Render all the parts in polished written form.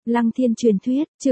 Lăng Thiên truyền thuyết, chương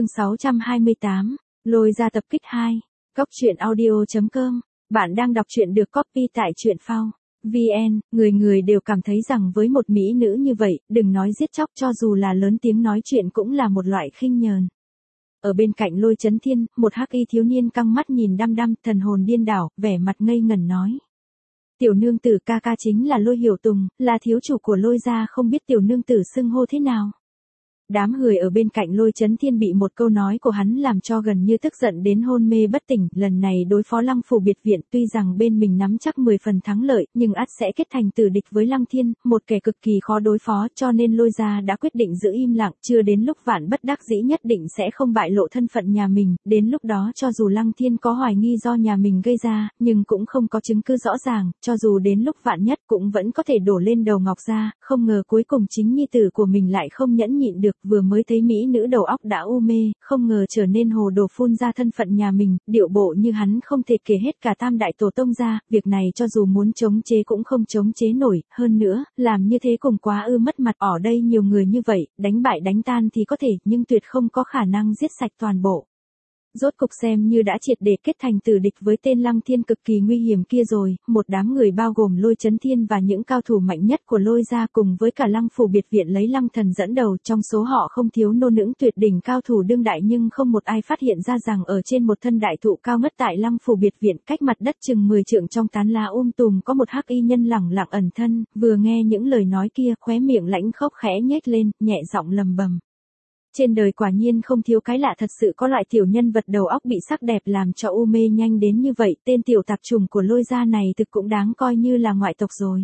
628, lôi ra tập kích 2. Góc truyện audio.com. Bạn đang đọc truyện được copy tại truyện phao VN. Người người đều cảm thấy rằng với một mỹ nữ như vậy, đừng nói giết chóc, cho dù là lớn tiếng nói chuyện cũng là một loại khinh nhờn. Ở bên cạnh Lôi Chấn Thiên, một hắc y thiếu niên căng mắt nhìn đăm đăm, thần hồn điên đảo, vẻ mặt ngây ngẩn nói: Tiểu nương tử ca ca chính là Lôi Hiểu Tùng, là thiếu chủ của Lôi gia, không biết tiểu nương tử xưng hô thế nào. Đám người ở bên cạnh Lôi Chấn Thiên bị một câu nói của hắn làm cho gần như tức giận đến hôn mê bất tỉnh. Lần này đối phó Lăng Phủ biệt viện, tuy rằng bên mình nắm chắc 10 phần thắng lợi, nhưng ắt sẽ kết thành tử địch với Lăng Thiên, một kẻ cực kỳ khó đối phó, cho nên Lôi gia đã quyết định giữ im lặng, chưa đến lúc vạn bất đắc dĩ nhất định sẽ không bại lộ thân phận nhà mình. Đến lúc đó cho dù Lăng Thiên có hoài nghi do nhà mình gây ra, nhưng cũng không có chứng cứ rõ ràng, cho dù đến lúc vạn nhất cũng vẫn có thể đổ lên đầu Ngọc gia. Không ngờ cuối cùng chính nhi tử của mình lại không nhẫn nhịn được, vừa mới thấy mỹ nữ đầu óc đã u mê, không ngờ trở nên hồ đồ phun ra thân phận nhà mình, điệu bộ như hắn không thể kể hết cả tam đại tổ tông ra, việc này cho dù muốn chống chế cũng không chống chế nổi, hơn nữa, làm như thế cùng quá mất mặt, ở đây nhiều người như vậy, đánh bại đánh tan thì có thể, nhưng tuyệt không có khả năng giết sạch toàn bộ. Rốt cục xem như đã triệt để kết thành tử địch với tên Lăng Thiên cực kỳ nguy hiểm kia rồi. Một đám người bao gồm Lôi Chấn Thiên và những cao thủ mạnh nhất của Lôi gia cùng với cả Lăng Phủ biệt viện lấy Lăng Thần dẫn đầu, trong số họ không thiếu nô nững tuyệt đỉnh cao thủ đương đại, nhưng không một ai phát hiện ra rằng ở trên một thân đại thụ cao ngất tại Lăng Phủ biệt viện, cách mặt đất chừng 10 trượng trong tán lá tùm có một hắc y nhân lẳng lặng ẩn thân. Vừa nghe những lời nói kia, khóe miệng lãnh khốc khẽ nhếch lên, nhẹ giọng lầm bầm: Trên đời quả nhiên không thiếu cái lạ, thật sự có loại tiểu nhân vật đầu óc bị sắc đẹp làm cho u mê nhanh đến như vậy. Tên tiểu tạp chủng của Lôi gia này thực cũng đáng coi như là ngoại tộc rồi.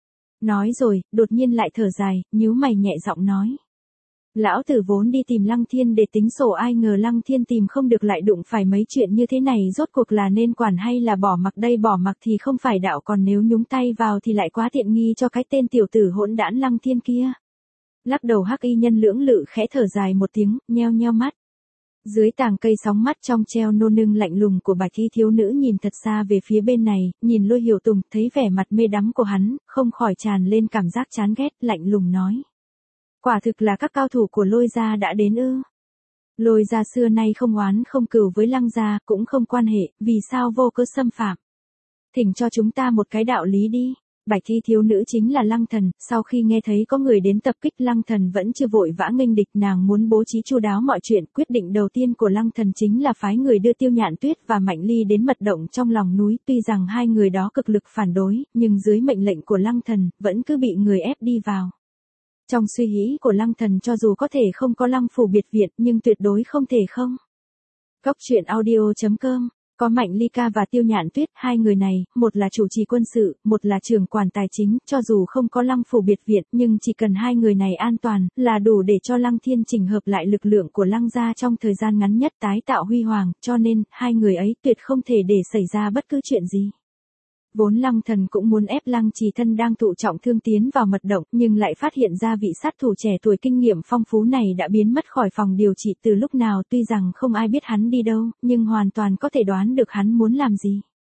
Nói rồi, đột nhiên lại thở dài, nhíu mày nhẹ giọng nói: Lão tử vốn đi tìm Lăng Thiên để tính sổ, ai ngờ Lăng Thiên tìm không được lại đụng phải mấy chuyện như thế này, rốt cuộc là nên quản hay là bỏ mặc đây? Bỏ mặc thì không phải đạo, còn nếu nhúng tay vào thì lại quá tiện nghi cho cái tên tiểu tử hỗn đản Lăng Thiên kia. Lắc đầu hắc y nhân lưỡng lự khẽ thở dài một tiếng, nheo nheo mắt. Dưới tàng cây sóng mắt trong treo nô nưng lạnh lùng của bạch y thiếu nữ nhìn thật xa về phía bên này, nhìn Lôi Hiểu Tùng, thấy vẻ mặt mê đắm của hắn, không khỏi tràn lên cảm giác chán ghét, lạnh lùng nói: Quả thực là các cao thủ của Lôi gia đã đến ư? Lôi gia xưa nay không oán không cừu với Lăng gia, cũng không quan hệ, vì sao vô cớ xâm phạm? Thỉnh cho chúng ta một cái đạo lý đi. Bạch y thiếu nữ chính là Lăng Thần, sau khi nghe thấy có người đến tập kích Lăng Thần vẫn chưa vội vã nghênh địch, nàng muốn bố trí chu đáo mọi chuyện. Quyết định đầu tiên của Lăng Thần chính là phái người đưa Tiêu Nhạn Tuyết và Mạnh Ly đến mật động trong lòng núi, tuy rằng hai người đó cực lực phản đối, nhưng dưới mệnh lệnh của Lăng Thần, vẫn cứ bị người ép đi vào. Trong suy nghĩ của Lăng Thần, cho dù có thể không có Lăng Phủ biệt viện, nhưng tuyệt đối không thể không. Góc truyện audio.com. Có Mạnh Ly ca và Tiêu Nhạn Tuyết, hai người này, một là chủ trì quân sự, một là trưởng quản tài chính, cho dù không có Lăng Phủ biệt viện, nhưng chỉ cần hai người này an toàn, là đủ để cho Lăng Thiên chỉnh hợp lại lực lượng của Lăng gia trong thời gian ngắn nhất, tái tạo huy hoàng, cho nên, hai người ấy tuyệt không thể để xảy ra bất cứ chuyện gì. Vốn Lăng Thần cũng muốn ép Lăng Trì thân đang thụ trọng thương tiến vào mật động, nhưng lại phát hiện ra vị sát thủ trẻ tuổi kinh nghiệm phong phú này đã biến mất khỏi phòng điều trị từ lúc nào. Tuy rằng không ai biết hắn đi đâu, nhưng hoàn toàn có thể đoán được hắn muốn làm gì.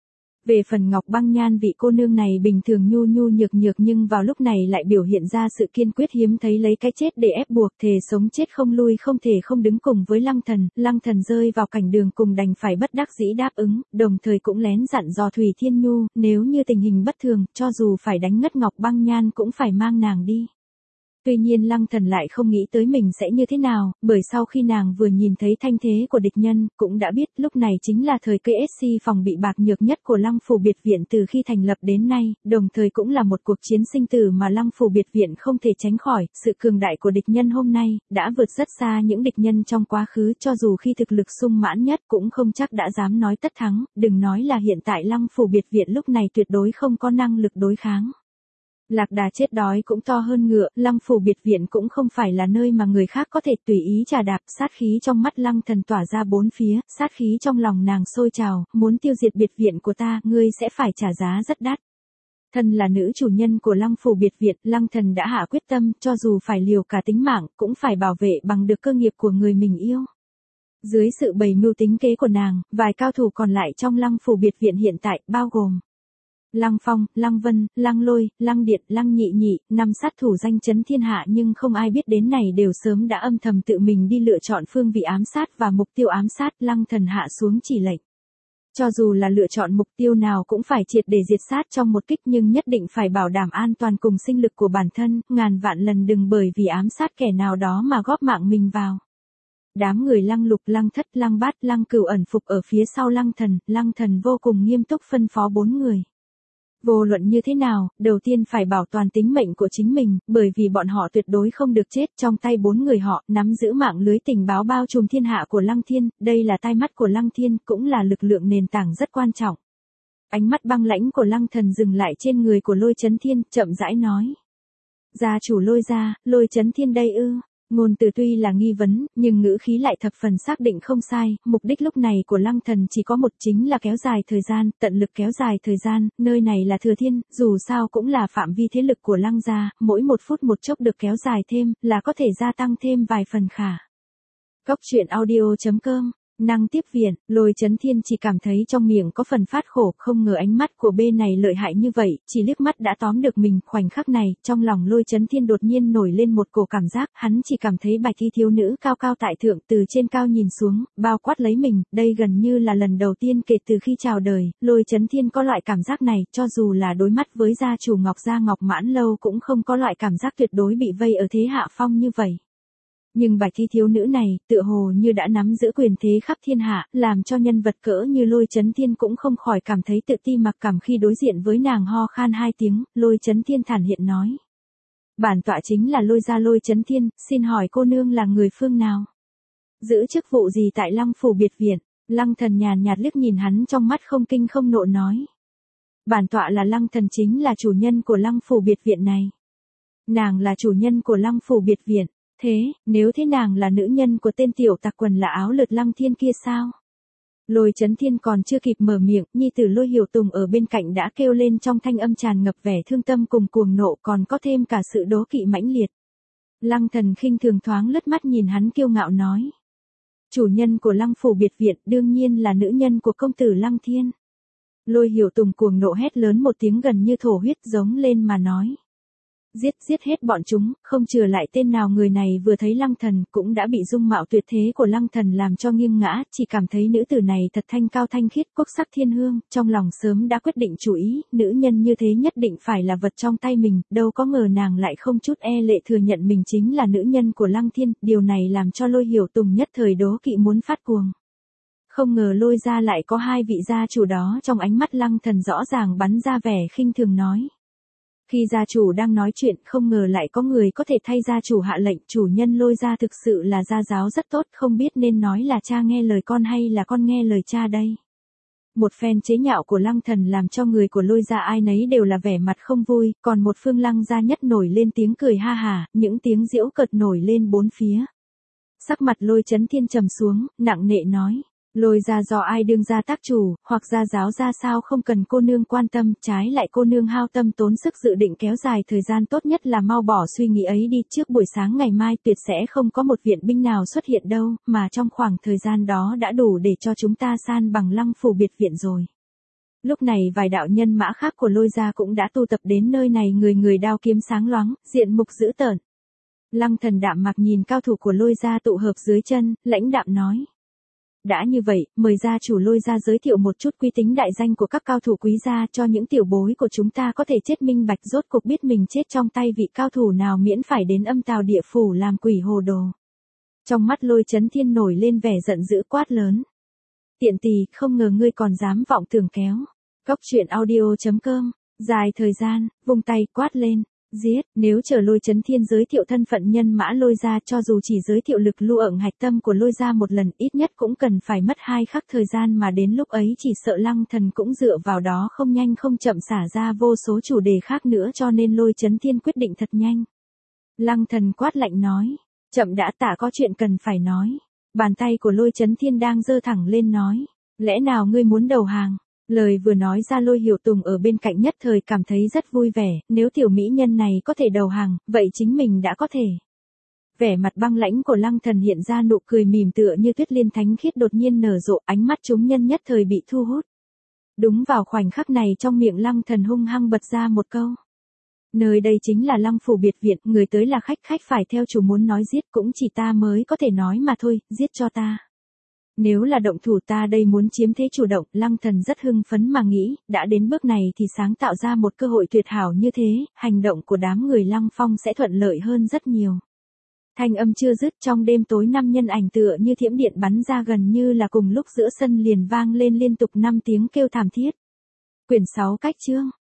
Về phần Ngọc Băng Nhan, vị cô nương này bình thường nhu nhu nhược nhược, nhưng vào lúc này lại biểu hiện ra sự kiên quyết hiếm thấy, lấy cái chết để ép buộc, thề sống chết không lui, không thể không đứng cùng với Lăng Thần. Lăng Thần rơi vào cảnh đường cùng, đành phải bất đắc dĩ đáp ứng, đồng thời cũng lén dặn dò Thủy Thiên Nhu, nếu như tình hình bất thường, cho dù phải đánh ngất Ngọc Băng Nhan cũng phải mang nàng đi. Tuy nhiên Lăng Thần lại không nghĩ tới mình sẽ như thế nào, bởi sau khi nàng vừa nhìn thấy thanh thế của địch nhân, cũng đã biết lúc này chính là thời cây SC phòng bị bạc nhược nhất của Lăng Phủ biệt viện từ khi thành lập đến nay, đồng thời cũng là một cuộc chiến sinh tử mà Lăng Phủ biệt viện không thể tránh khỏi. Sự cường đại của địch nhân hôm nay, đã vượt rất xa những địch nhân trong quá khứ, cho dù khi thực lực sung mãn nhất cũng không chắc đã dám nói tất thắng, đừng nói là hiện tại Lăng Phủ biệt viện lúc này tuyệt đối không có năng lực đối kháng. Lạc đà chết đói cũng to hơn ngựa, Lăng Phủ biệt viện cũng không phải là nơi mà người khác có thể tùy ý trà đạp. Sát khí trong mắt Lăng Thần tỏa ra bốn phía, sát khí trong lòng nàng sôi trào, muốn tiêu diệt biệt viện của ta, ngươi sẽ phải trả giá rất đắt. Thân là nữ chủ nhân của Lăng Phủ biệt viện, Lăng Thần đã hạ quyết tâm, cho dù phải liều cả tính mạng, cũng phải bảo vệ bằng được cơ nghiệp của người mình yêu. Dưới sự bày mưu tính kế của nàng, vài cao thủ còn lại trong Lăng Phủ biệt viện hiện tại, bao gồm Lăng Phong, Lăng Vân, Lăng Lôi, Lăng Điện, Lăng Nhị Nhị, 5 sát thủ danh chấn thiên hạ nhưng không ai biết đến này đều sớm đã âm thầm tự mình đi lựa chọn phương vị ám sát và mục tiêu ám sát. Lăng Thần hạ xuống chỉ lệnh. Cho dù là lựa chọn mục tiêu nào cũng phải triệt để diệt sát trong một kích nhưng nhất định phải bảo đảm an toàn cùng sinh lực của bản thân, ngàn vạn lần đừng bởi vì ám sát kẻ nào đó mà góp mạng mình vào. Đám người Lăng Lục, Lăng Thất, Lăng Bát, Lăng Cửu ẩn phục ở phía sau Lăng Thần vô cùng nghiêm túc phân phó 4 người. Vô luận như thế nào, đầu tiên phải bảo toàn tính mệnh của chính mình, bởi vì bọn họ tuyệt đối không được chết. Trong tay 4 người họ, nắm giữ mạng lưới tình báo bao trùm thiên hạ của Lăng Thiên, đây là tai mắt của Lăng Thiên, cũng là lực lượng nền tảng rất quan trọng. Ánh mắt băng lãnh của Lăng Thần dừng lại trên người của Lôi Chấn Thiên, chậm rãi nói. Gia chủ Lôi gia, Lôi Chấn Thiên đây ư? Ngôn từ tuy là nghi vấn, nhưng ngữ khí lại thập phần xác định không sai, mục đích lúc này của Lăng Thần chỉ có một, chính là kéo dài thời gian, tận lực kéo dài thời gian. Nơi này là Thừa Thiên, dù sao cũng là phạm vi thế lực của Lăng gia, mỗi 1 phút 1 chốc được kéo dài thêm, là có thể gia tăng thêm vài phần khả. Cốc truyện audio.com Năng tiếp viện, Lôi Chấn Thiên chỉ cảm thấy trong miệng có phần phát khổ, không ngờ ánh mắt của bên này lợi hại như vậy, chỉ liếc mắt đã tóm được mình. Khoảnh khắc này, trong lòng Lôi Chấn Thiên đột nhiên nổi lên một cổ cảm giác, hắn chỉ cảm thấy bạch y thiếu nữ cao cao tại thượng từ trên cao nhìn xuống, bao quát lấy mình, đây gần như là lần đầu tiên kể từ khi chào đời, Lôi Chấn Thiên có loại cảm giác này, cho dù là đối mắt với gia chủ Ngọc gia Ngọc Mãn Lâu cũng không có loại cảm giác tuyệt đối bị vây ở thế hạ phong như vậy. Nhưng bạch y thiếu nữ này, tựa hồ như đã nắm giữ quyền thế khắp thiên hạ, làm cho nhân vật cỡ như Lôi Chấn Thiên cũng không khỏi cảm thấy tự ti mặc cảm khi đối diện với nàng. Ho khan 2 tiếng, Lôi Chấn Thiên thản hiện nói. Bản tọa chính là Lôi gia Lôi Chấn Thiên, xin hỏi cô nương là người phương nào? Giữ chức vụ gì tại Lăng phủ biệt viện? Lăng Thần nhàn nhạt liếc nhìn hắn trong mắt không kinh không nộ nói. Bản tọa là Lăng Thần, chính là chủ nhân của Lăng phủ biệt viện này. Nàng là chủ nhân của Lăng phủ biệt viện. Thế, nếu thế nàng là nữ nhân của tên tiểu tặc quần là áo lượt Lăng Thiên kia sao? Lôi Chấn Thiên còn chưa kịp mở miệng, nhi tử Lôi Hiểu Tùng ở bên cạnh đã kêu lên trong thanh âm tràn ngập vẻ thương tâm cùng cuồng nộ, còn có thêm cả sự đố kỵ mãnh liệt. Lăng Thần khinh thường thoáng lướt mắt nhìn hắn kiêu ngạo nói. Chủ nhân của Lăng phủ biệt viện đương nhiên là nữ nhân của công tử Lăng Thiên. Lôi Hiểu Tùng cuồng nộ hét lớn một tiếng gần như thổ huyết giống lên mà nói. Giết hết bọn chúng, không chừa lại tên nào. Người này vừa thấy Lăng Thần cũng đã bị dung mạo tuyệt thế của Lăng Thần làm cho nghiêng ngã, chỉ cảm thấy nữ tử này thật thanh cao thanh khiết, quốc sắc thiên hương, trong lòng sớm đã quyết định chủ ý, nữ nhân như thế nhất định phải là vật trong tay mình, đâu có ngờ nàng lại không chút e lệ thừa nhận mình chính là nữ nhân của Lăng Thiên, điều này làm cho Lôi Hiểu Tùng nhất thời đố kỵ muốn phát cuồng. Không ngờ Lôi gia lại có 2 vị gia chủ đó. Trong ánh mắt Lăng Thần rõ ràng bắn ra vẻ khinh thường nói. Khi gia chủ đang nói chuyện, không ngờ lại có người có thể thay gia chủ hạ lệnh. Chủ nhân Lôi gia thực sự là gia giáo rất tốt, không biết nên nói là cha nghe lời con hay là con nghe lời cha đây. Một phen chế nhạo của Lăng Thần làm cho người của Lôi gia ai nấy đều là vẻ mặt không vui, còn một phương Lăng gia nhất nổi lên tiếng cười ha hà, những tiếng giễu cợt nổi lên 4 phía. Sắc mặt Lôi Chấn Thiên trầm xuống, nặng nệ nói. Lôi gia do ai đương gia tác chủ, hoặc gia giáo ra sao không cần cô nương quan tâm, trái lại cô nương hao tâm tốn sức dự định kéo dài thời gian, tốt nhất là mau bỏ suy nghĩ ấy đi, trước buổi sáng ngày mai tuyệt sẽ không có một viện binh nào xuất hiện đâu, mà trong khoảng thời gian đó đã đủ để cho chúng ta san bằng Lăng phủ biệt viện rồi. Lúc này vài đạo nhân mã khác của Lôi gia cũng đã tụ tập đến nơi này, người người đao kiếm sáng loáng, diện mục dữ tợn. Lăng Thần đạm mạc nhìn cao thủ của Lôi gia tụ hợp dưới chân, lãnh đạm nói. Đã như vậy, mời gia chủ Lôi gia giới thiệu một chút uy tín đại danh của các cao thủ quý gia cho những tiểu bối của chúng ta có thể chết minh bạch, rốt cuộc biết mình chết trong tay vị cao thủ nào, miễn phải đến âm tào địa phủ làm quỷ hồ đồ. Trong mắt Lôi Chấn Thiên nổi lên vẻ giận dữ quát lớn. Tiện tỳ, không ngờ ngươi còn dám vọng tưởng kéo. Cốc truyện audio.com, dài thời gian, vung tay quát lên. Giết, nếu chờ Lôi Chấn Thiên giới thiệu thân phận nhân mã Lôi gia, cho dù chỉ giới thiệu lực lưu ẩn hạch tâm của Lôi gia một lần, ít nhất cũng cần phải mất 2 khắc thời gian, mà đến lúc ấy chỉ sợ Lăng Thần cũng dựa vào đó không nhanh không chậm xả ra vô số chủ đề khác nữa, cho nên Lôi Chấn Thiên quyết định thật nhanh. Lăng Thần quát lạnh nói, chậm đã, tả có chuyện cần phải nói. Bàn tay của Lôi Chấn Thiên đang giơ thẳng lên nói, lẽ nào ngươi muốn đầu hàng? Lời vừa nói ra Lôi Hiểu Tùng ở bên cạnh nhất thời cảm thấy rất vui vẻ, nếu tiểu mỹ nhân này có thể đầu hàng, vậy chính mình đã có thể. Vẻ mặt băng lãnh của Lăng Thần hiện ra nụ cười mỉm tựa như tuyết liên thánh khiết đột nhiên nở rộ, ánh mắt chúng nhân nhất thời bị thu hút. Đúng vào khoảnh khắc này trong miệng Lăng Thần hung hăng bật ra một câu. Nơi đây chính là Lăng phủ biệt viện, người tới là khách, khách phải theo chủ, muốn nói giết cũng chỉ ta mới có thể nói mà thôi, giết cho ta. Nếu là động thủ ta đây muốn chiếm thế chủ động, Lăng Thần rất hưng phấn mà nghĩ, đã đến bước này thì sáng tạo ra một cơ hội tuyệt hảo như thế, hành động của đám người Lăng Phong sẽ thuận lợi hơn rất nhiều. Thanh âm chưa dứt, trong đêm tối 5 nhân ảnh tựa như thiểm điện bắn ra, gần như là cùng lúc giữa sân liền vang lên liên tục 5 tiếng kêu thảm thiết. Quyển 6 cách chương